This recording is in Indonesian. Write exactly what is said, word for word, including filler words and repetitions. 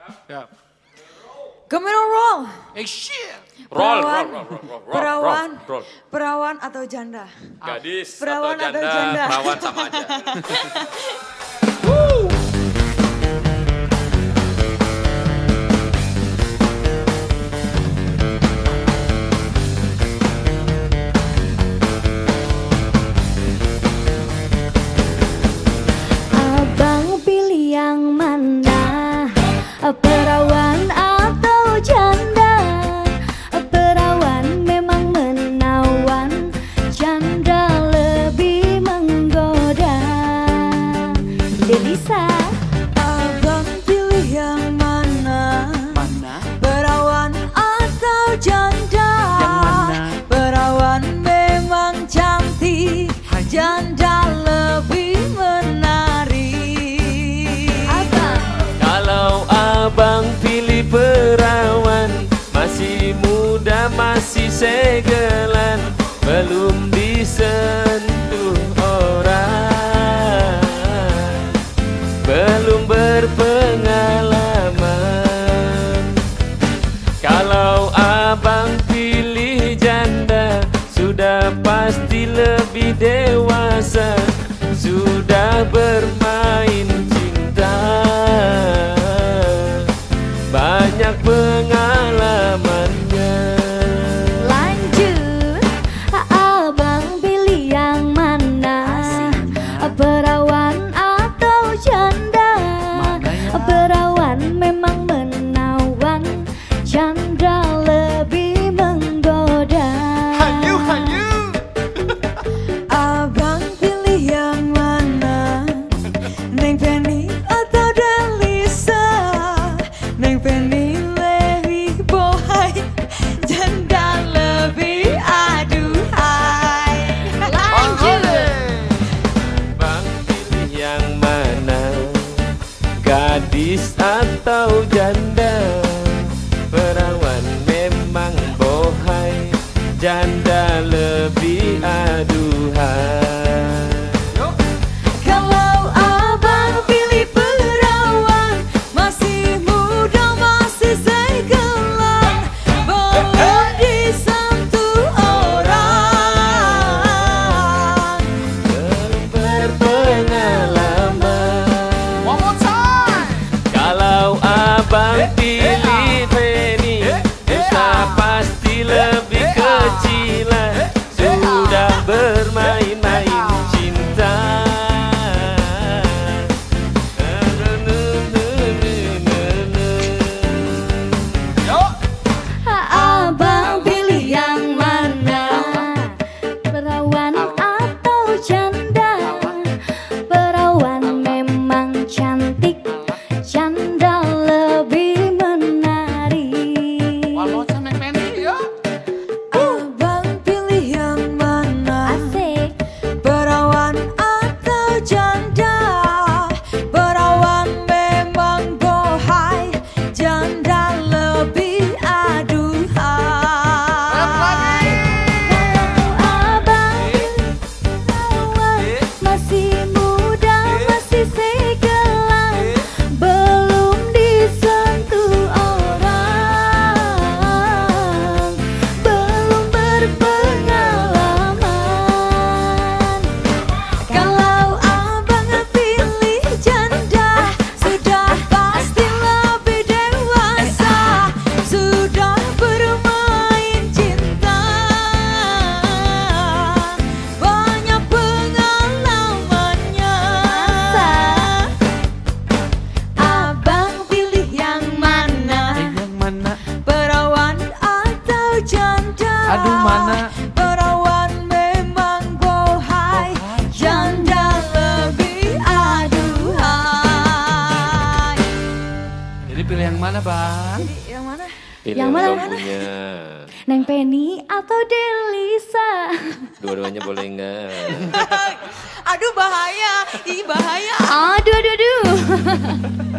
Siap. Kamera roll. Action. Roll, roll, Perawan, roll, roll, roll, roll, perawan, roll. perawan atau janda? Gadis Perawan atau atau janda, janda? perawan sama aja. Abang pilih yang mana? Perawan atau janda? Perawan memang menawan, janda lebih menggoda. Delisa, Abang pilih yang mana? Mana? Perawan atau janda? Yang mana? Perawan memang cantik, janda lebih menarik. abang. Kalau abang pilih perawan, masih muda, masih segelan, belum disentuh orang, belum berpengalaman. Kalau abang pilih janda, sudah pasti lebih dewasa, sudah bermain cinta, banyak pengalamannya. Lanjut, abang pilih yang mana? Perawan atau janda? Mana ya? Perawan memang menawan, janda lebih menggoda. Hayu, hayu. Abang pilih yang mana? Neng Penny atau Delisa? Neng Penny lebih bohai, janda lebih aduhai. Lanjut, Bang pilih yang mana? Gadis atau janda? Perawan memang bohai, janda lebih aduhai. Kalau abang pilih perawan, masih muda, masih segelan, belum disentuh orang. Belum berpengalaman. One more time. Kalau abang pilih Penny, sudah pasti lebih kecilan, sudah bermain-main cinta. Yuk. abang pilih yang mana? Perawan atau janda? Perawan memang cantik, janda lebih menarik. One more time, Neng Penny. Yuk. Abang pilih yang mana? Asik. Perawan atau janda? Perawan memang bohai, janda lebih aduhai. Abang perawan masih muda, masih segelan, belum disentuh orang, belum berpengalaman. Kalau abang pilih janda, sudah pasti lebih dewasa, sudah bermain cinta, banyak pengalamannya. Abang pilih yang mana? Yang mana? Perawan atau janda? Aduh, mana? Perawan memang bohai, janda lebih aduhai. Jadi pilih yang mana, Bang? Yang mana? Pilih Yang yang mana? belum punya. Neng Penny atau Delisa? Dua-duanya boleh enggak? Aduh bahaya, ih bahaya. Aduh, aduh, aduh.